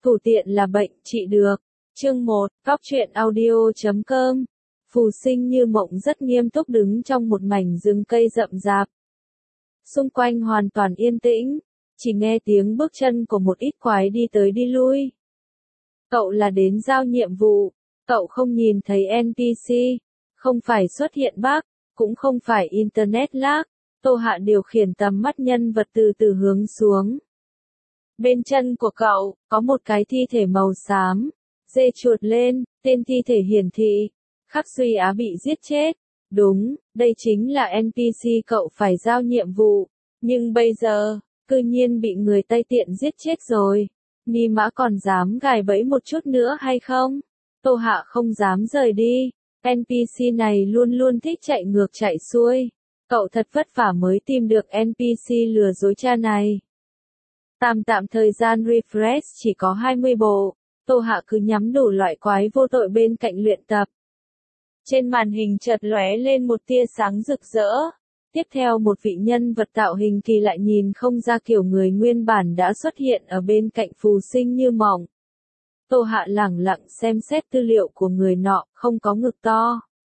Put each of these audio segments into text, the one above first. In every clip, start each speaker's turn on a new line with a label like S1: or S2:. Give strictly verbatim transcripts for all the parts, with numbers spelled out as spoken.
S1: Thủ tiện là bệnh, trị được. Chương một, Cóc truyện audio chấm com. Phù Sinh như mộng rất nghiêm túc đứng trong một mảnh rừng cây rậm rạp. Xung quanh hoàn toàn yên tĩnh, chỉ nghe tiếng bước chân của một ít quái đi tới đi lui. Cậu là đến giao nhiệm vụ, cậu không nhìn thấy en pê xê, không phải xuất hiện bug, cũng không phải internet lag. Tô Hạ điều khiển tầm mắt nhân vật từ từ hướng xuống. Bên chân của cậu, có một cái thi thể màu xám. Dê chuột lên, tên thi thể hiển thị. Khắc Duy Á bị giết chết. Đúng, đây chính là en pê xê cậu phải giao nhiệm vụ. Nhưng bây giờ, cư nhiên bị người Tây tiện giết chết rồi. Ni Mã còn dám gài bẫy một chút nữa hay không? Tô Hạ không dám rời đi. en pê xê này luôn luôn thích chạy ngược chạy xuôi. Cậu thật vất vả mới tìm được en pê xê lừa dối cha này. Tạm tạm thời gian refresh chỉ có hai mươi bộ. Tô Hạ cứ nhắm đủ loại quái vô tội bên cạnh luyện tập. Trên màn hình chợt lóe lên một tia sáng rực rỡ. Tiếp theo một vị nhân vật tạo hình kỳ lại nhìn không ra kiểu người nguyên bản đã xuất hiện ở bên cạnh Phù Sinh như mộng. Tô Hạ lẳng lặng xem xét tư liệu của người nọ, không có ngực to.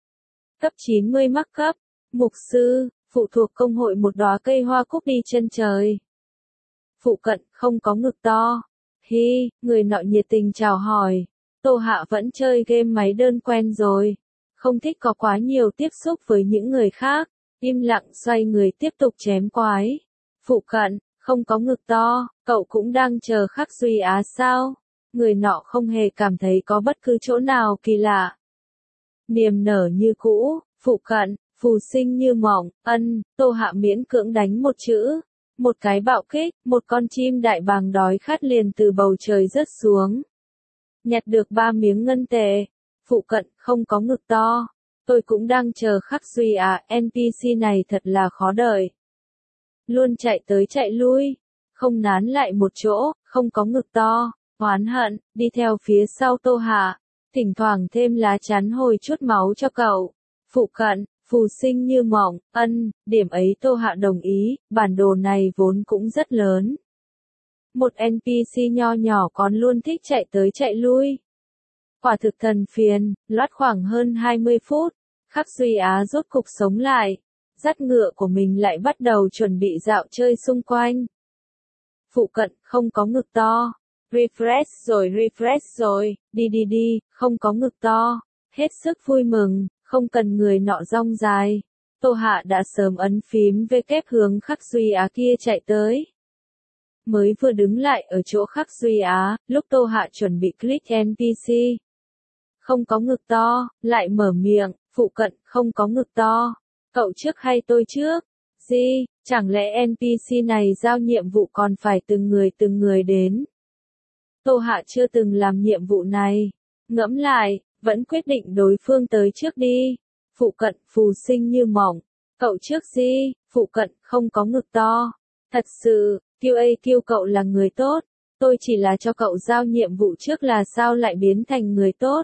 S1: Cấp chín mươi mắc cấp, mục sư, phụ thuộc công hội một đóa cây hoa cúc đi chân trời. Phụ cận, không có ngực to. Hi, người nọ nhiệt tình chào hỏi. Tô Hạ vẫn chơi game máy đơn quen rồi. Không thích có quá nhiều tiếp xúc với những người khác. Im lặng xoay người tiếp tục chém quái. Phụ cận, không có ngực to, cậu cũng đang chờ Khắc Duy Á sao? Người nọ không hề cảm thấy có bất cứ chỗ nào kỳ lạ. Niềm nở như cũ, phụ cận, Phù Sinh như mộng, ân, Tô Hạ miễn cưỡng đánh một chữ. Một cái bạo kích, một con chim đại bàng đói khát liền từ bầu trời rớt xuống. Nhặt được ba miếng ngân tệ. Phụ cận, không có ngực to. Tôi cũng đang chờ Khắc Duy à, en pê xê này thật là khó đợi. Luôn chạy tới chạy lui. Không nán lại một chỗ, không có ngực to. Oán hận, đi theo phía sau Tô Hạ. Thỉnh thoảng thêm lá chắn hồi chút máu cho cậu. Phụ cận. Phù Sinh như mộng, ân, điểm ấy Tô Hạ đồng ý, bản đồ này vốn cũng rất lớn. Một en pê xê nho nhỏ còn luôn thích chạy tới chạy lui. Quả thực thần phiền, loát khoảng hơn hai mươi phút, Khắc Duy Á rốt cục sống lại, dắt ngựa của mình lại bắt đầu chuẩn bị dạo chơi xung quanh. Phụ cận, không có ngực to. Refresh rồi refresh rồi, đi đi đi, không có ngực to. Hết sức vui mừng. Không cần người nọ rong dài. Tô Hạ đã sớm ấn phím V kép hướng Khắc Duy Á kia chạy tới. Mới vừa đứng lại ở chỗ Khắc Duy Á, lúc Tô Hạ chuẩn bị click en pê xê. Không có ngực to, lại mở miệng, phụ cận, không có ngực to. Cậu trước hay tôi trước? Gì, chẳng lẽ en pê xê này giao nhiệm vụ còn phải từng người từng người đến? Tô Hạ chưa từng làm nhiệm vụ này. Ngẫm lại. Vẫn quyết định đối phương tới trước đi. Phụ cận, Phù Sinh như mộng. Cậu trước gì, phụ cận, không có ngực to. Thật sự, kiu ây kiu cậu là người tốt. Tôi chỉ là cho cậu giao nhiệm vụ trước là sao lại biến thành người tốt.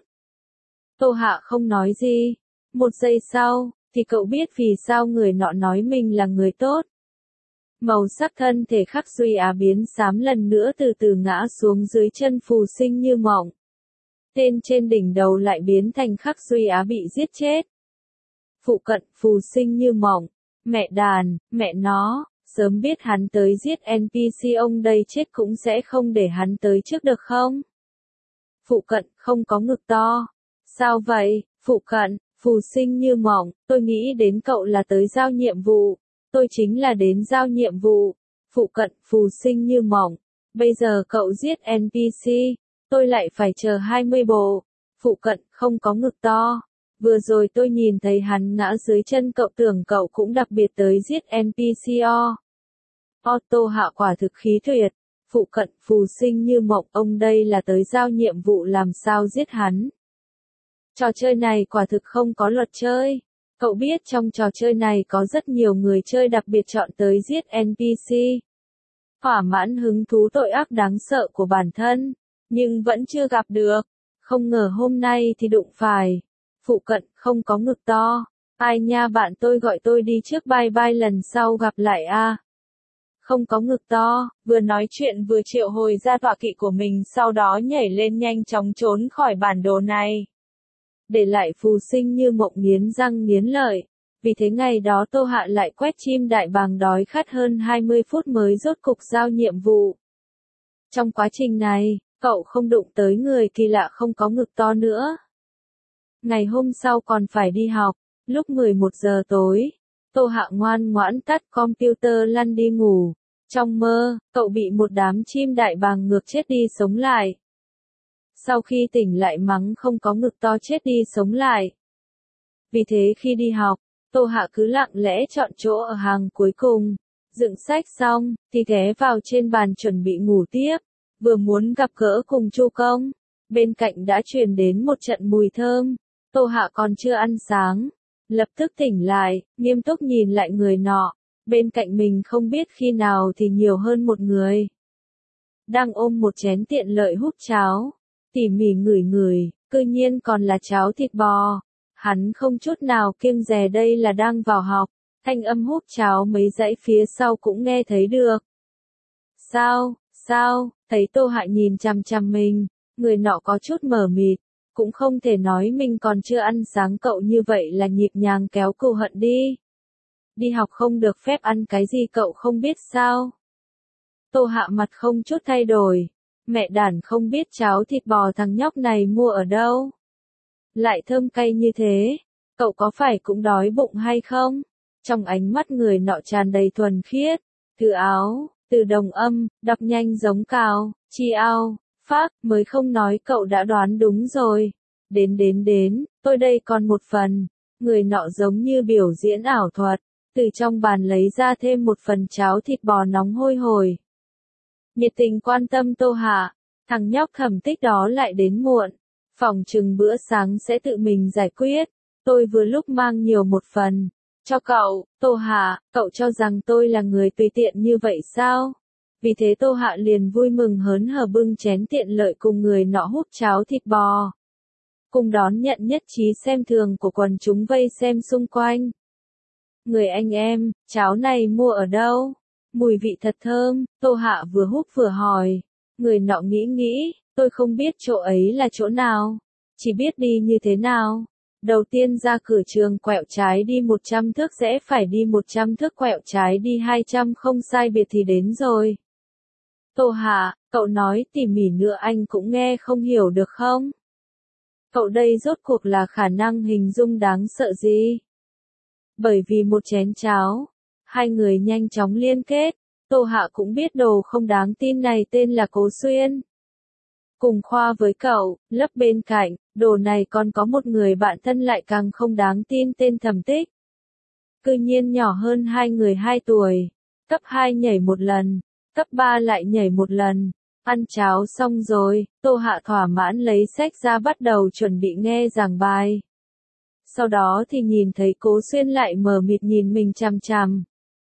S1: Tô Hạ không nói gì. Một giây sau, thì cậu biết vì sao người nọ nói mình là người tốt. Màu sắc thân thể Khắc Duy Á biến xám lần nữa từ từ ngã xuống dưới chân Phù Sinh như mộng. Tên trên đỉnh đầu lại biến thành Khắc Duy Á bị giết chết. Phụ cận, Phù Sinh như mộng. Mẹ đàn, mẹ nó, sớm biết hắn tới giết en pê xê ông đây chết cũng sẽ không để hắn tới trước được không? Phụ cận, không có ngực to. Sao vậy, phụ cận, Phù Sinh như mộng, tôi nghĩ đến cậu là tới giao nhiệm vụ. Tôi chính là đến giao nhiệm vụ. Phụ cận, Phù Sinh như mộng. Bây giờ cậu giết en pê xê. Tôi lại phải chờ hai mươi bộ. Phụ cận, không có ngực to. Vừa rồi tôi nhìn thấy hắn ngã dưới chân cậu tưởng cậu cũng đặc biệt tới giết en pê xê o. Otto Hạ quả thực khí tuyệt. Phụ cận, Phù Sinh như mộng, ông đây là tới giao nhiệm vụ làm sao giết hắn. Trò chơi này quả thực không có luật chơi. Cậu biết trong trò chơi này có rất nhiều người chơi đặc biệt chọn tới giết en pê xê. Thỏa mãn hứng thú tội ác đáng sợ của bản thân. Nhưng vẫn chưa gặp được. Không ngờ hôm nay thì đụng phải. Phụ cận, không có ngực to. Ai nha bạn tôi gọi tôi đi trước bye bye lần sau gặp lại a. À. không có ngực to, vừa nói chuyện vừa triệu hồi ra tọa kỵ của mình, sau đó nhảy lên nhanh chóng trốn khỏi bản đồ này. Để lại Phù Sinh như mộng nghiến răng nghiến lợi. Vì thế ngày đó Tô Hạ lại quét chim đại bàng đói khát hơn hai mươi phút mới rốt cục giao nhiệm vụ. Trong quá trình này, cậu không đụng tới người kỳ lạ không có ngực to nữa. Ngày hôm sau còn phải đi học, lúc mười một giờ tối, Tô Hạ ngoan ngoãn tắt computer lăn đi ngủ. Trong mơ, cậu bị một đám chim đại bàng ngược chết đi sống lại. Sau khi tỉnh lại mắng không có ngực to chết đi sống lại. Vì thế khi đi học, Tô Hạ cứ lặng lẽ chọn chỗ ở hàng cuối cùng, dựng sách xong, thì ghé vào trên bàn chuẩn bị ngủ tiếp, vừa muốn gặp gỡ cùng Chu Công. Bên cạnh đã truyền đến một trận mùi thơm, Tô Hạ còn chưa ăn sáng, lập tức tỉnh lại, nghiêm túc nhìn lại người nọ, bên cạnh mình không biết khi nào thì nhiều hơn một người. Đang ôm một chén tiện lợi hút cháo, tỉ mỉ ngửi ngửi, cư nhiên còn là cháo thịt bò. Hắn không chút nào kiêng dè đây là đang vào học, thanh âm hút cháo mấy dãy phía sau cũng nghe thấy được. Sao, sao, thấy Tô Hạ nhìn chằm chằm mình, người nọ có chút mờ mịt, cũng không thể nói mình còn chưa ăn sáng cậu như vậy là nhịp nhàng kéo cừu hận đi. Đi học không được phép ăn cái gì cậu không biết sao? Tô Hạ mặt không chút thay đổi, mẹ đản không biết cháo thịt bò thằng nhóc này mua ở đâu. Lại thơm cay như thế, cậu có phải cũng đói bụng hay không? Trong ánh mắt người nọ tràn đầy thuần khiết, từ áo, từ đồng âm, đọc nhanh giống cào, chi ao, phát, mới không nói cậu đã đoán đúng rồi. Đến đến đến, tôi đây còn một phần, người nọ giống như biểu diễn ảo thuật, từ trong bàn lấy ra thêm một phần cháo thịt bò nóng hôi hổi. Nhiệt tình quan tâm Tô Hạ, thằng nhóc Thẩm Tích đó lại đến muộn. Phòng chừng bữa sáng sẽ tự mình giải quyết, tôi vừa lúc mang nhiều một phần, cho cậu. Tô Hạ, cậu cho rằng tôi là người tùy tiện như vậy sao? Vì thế Tô Hạ liền vui mừng hớn hở bưng chén tiện lợi cùng người nọ hút cháo thịt bò. Cùng đón nhận nhất trí xem thường của quần chúng vây xem xung quanh. Người anh em, cháo này mua ở đâu? Mùi vị thật thơm, Tô Hạ vừa hút vừa hỏi. Người nọ nghĩ nghĩ. Tôi không biết chỗ ấy là chỗ nào, chỉ biết đi như thế nào. Đầu tiên ra cửa trường quẹo trái đi một trăm thước rẽ phải đi một trăm thước quẹo trái đi hai trăm không sai biệt thì đến rồi. Tô Hạ, cậu nói tỉ mỉ nữa anh cũng nghe không hiểu được không? Cậu đây rốt cuộc là khả năng hình dung đáng sợ gì? Bởi vì một chén cháo, hai người nhanh chóng liên kết, Tô Hạ cũng biết đồ không đáng tin này tên là Cố Xuyên. Cùng khoa với cậu, lớp bên cạnh, đồ này còn có một người bạn thân lại càng không đáng tin tên Thẩm Tích. Cư nhiên nhỏ hơn hai người hai tuổi, cấp hai nhảy một lần, cấp ba lại nhảy một lần. Ăn cháo xong rồi, Tô Hạ thỏa mãn lấy sách ra bắt đầu chuẩn bị nghe giảng bài. Sau đó thì nhìn thấy Cố Xuyên lại mờ mịt nhìn mình chằm chằm.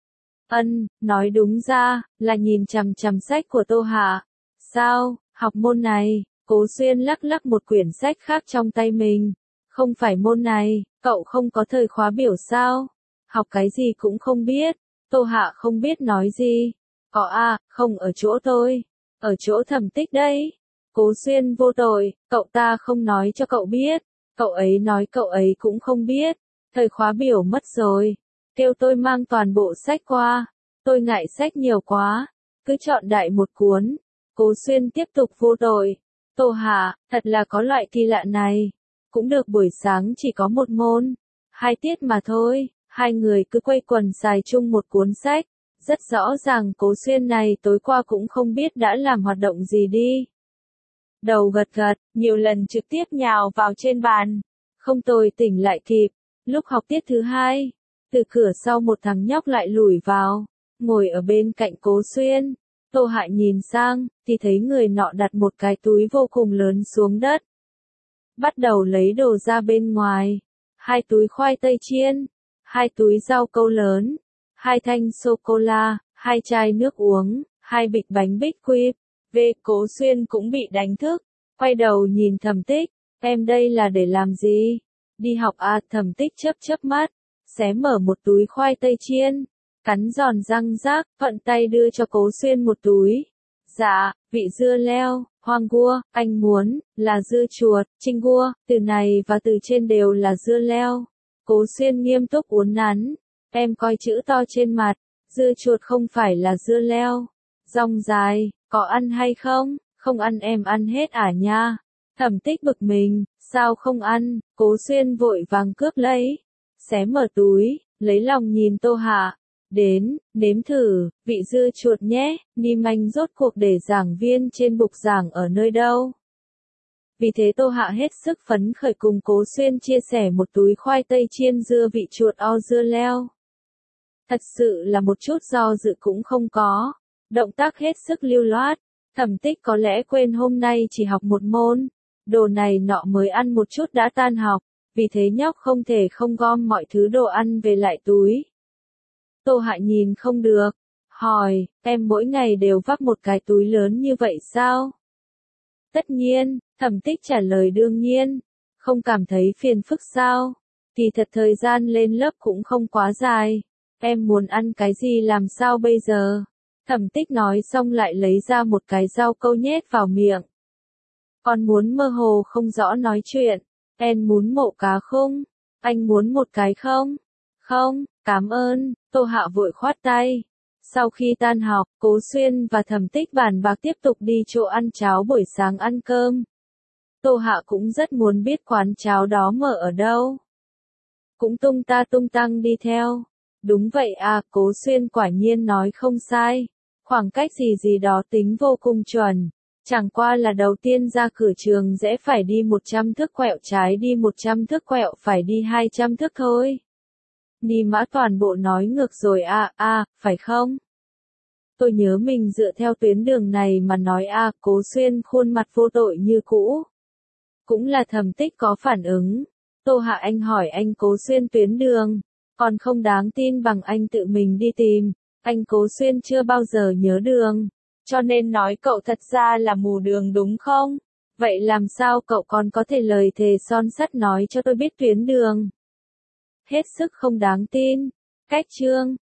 S1: Ân, nói đúng ra, là nhìn chằm chằm sách của Tô Hạ. Sao? Học môn này, Cố Xuyên lắc lắc một quyển sách khác trong tay mình. Không phải môn này, cậu không có thời khóa biểu sao? Học cái gì cũng không biết. Tô Hạ không biết nói gì. Có à, không ở chỗ tôi. Ở chỗ Thẩm Tích đấy. Cố Xuyên vô tội, cậu ta không nói cho cậu biết. Cậu ấy nói cậu ấy cũng không biết. Thời khóa biểu mất rồi. Kêu tôi mang toàn bộ sách qua. Tôi ngại sách nhiều quá. Cứ chọn đại một cuốn. Cố Xuyên tiếp tục vô tội. Tô Hạ, thật là có loại kỳ lạ này. Cũng được buổi sáng chỉ có một môn. Hai tiết mà thôi. Hai người cứ quây quần xài chung một cuốn sách. Rất rõ ràng Cố Xuyên này tối qua cũng không biết đã làm hoạt động gì đi. Đầu gật gật, nhiều lần trực tiếp nhào vào trên bàn. Không tôi tỉnh lại kịp. Lúc học tiết thứ hai, từ cửa sau một thằng nhóc lại lủi vào. Ngồi ở bên cạnh Cố Xuyên. Tô Hạ nhìn sang, thì thấy người nọ đặt một cái túi vô cùng lớn xuống đất. Bắt đầu lấy đồ ra bên ngoài. Hai túi khoai tây chiên, hai túi rau câu lớn, hai thanh sô-cô-la, hai chai nước uống, hai bịch bánh bích quy. Về Cố Xuyên cũng bị đánh thức, quay đầu nhìn Thẩm Tích, em đây là để làm gì? Đi học à? Thẩm Tích chớp chớp mắt, xé mở một túi khoai tây chiên, Cắn giòn răng rác, thuận tay đưa cho Cố Xuyên một túi. Dạ, vị dưa leo, hoang gua, anh muốn, là dưa chuột, chinh gua, từ này và từ trên đều là dưa leo. Cố Xuyên nghiêm túc uốn nắn. Em coi chữ to trên mặt, dưa chuột không phải là dưa leo. Rong dài, có ăn hay không? Không ăn em ăn hết à nha. Thẩm Tích bực mình, sao không ăn? Cố Xuyên vội vàng cướp lấy. Xé mở túi, lấy lòng nhìn Tô Hạ. Đến, nếm thử, vị dưa chuột nhé, Ni Manh rốt cuộc để giảng viên trên bục giảng ở nơi đâu. Vì thế Tô Hạ hết sức phấn khởi cùng Cố Xuyên chia sẻ một túi khoai tây chiên dưa vị chuột o dưa leo. Thật sự là một chút do dự cũng không có. Động tác hết sức lưu loát. Thẩm Tích có lẽ quên hôm nay chỉ học một môn. Đồ này nọ mới ăn một chút đã tan học. Vì thế nhóc không thể không gom mọi thứ đồ ăn về lại túi. Tô Hạ nhìn không được. Hỏi, em mỗi ngày đều vác một cái túi lớn như vậy sao? Tất nhiên, Thẩm Tích trả lời đương nhiên. Không cảm thấy phiền phức sao? Kỳ thật thời gian lên lớp cũng không quá dài. Em muốn ăn cái gì làm sao bây giờ? Thẩm Tích nói xong lại lấy ra một cái rau câu nhét vào miệng. Con muốn mơ hồ không rõ nói chuyện. Em muốn mộ cá không? Anh muốn một cái không? Không, cảm ơn, Tô Hạ vội khoát tay. Sau khi tan học, Cố Xuyên và Thẩm Tích bàn bạc tiếp tục đi chỗ ăn cháo buổi sáng ăn cơm. Tô Hạ cũng rất muốn biết quán cháo đó mở ở đâu. Cũng tung ta tung tăng đi theo. Đúng vậy à, Cố Xuyên quả nhiên nói không sai. Khoảng cách gì gì đó tính vô cùng chuẩn. Chẳng qua là đầu tiên ra cửa trường rẽ phải đi một trăm thước quẹo trái đi một trăm thước quẹo phải đi hai trăm thước thôi. Ni Mã toàn bộ nói ngược rồi à, à, phải không? Tôi nhớ mình dựa theo tuyến đường này mà nói à, Cố Xuyên khuôn mặt vô tội như cũ. Cũng là Thẩm Tích có phản ứng. Tô Hạ anh hỏi anh Cố Xuyên tuyến đường. Còn không đáng tin bằng anh tự mình đi tìm. Anh Cố Xuyên chưa bao giờ nhớ đường. Cho nên nói cậu thật ra là mù đường đúng không? Vậy làm sao cậu còn có thể lời thề son sắt nói cho tôi biết tuyến đường? Hết sức không đáng tin. Cách chương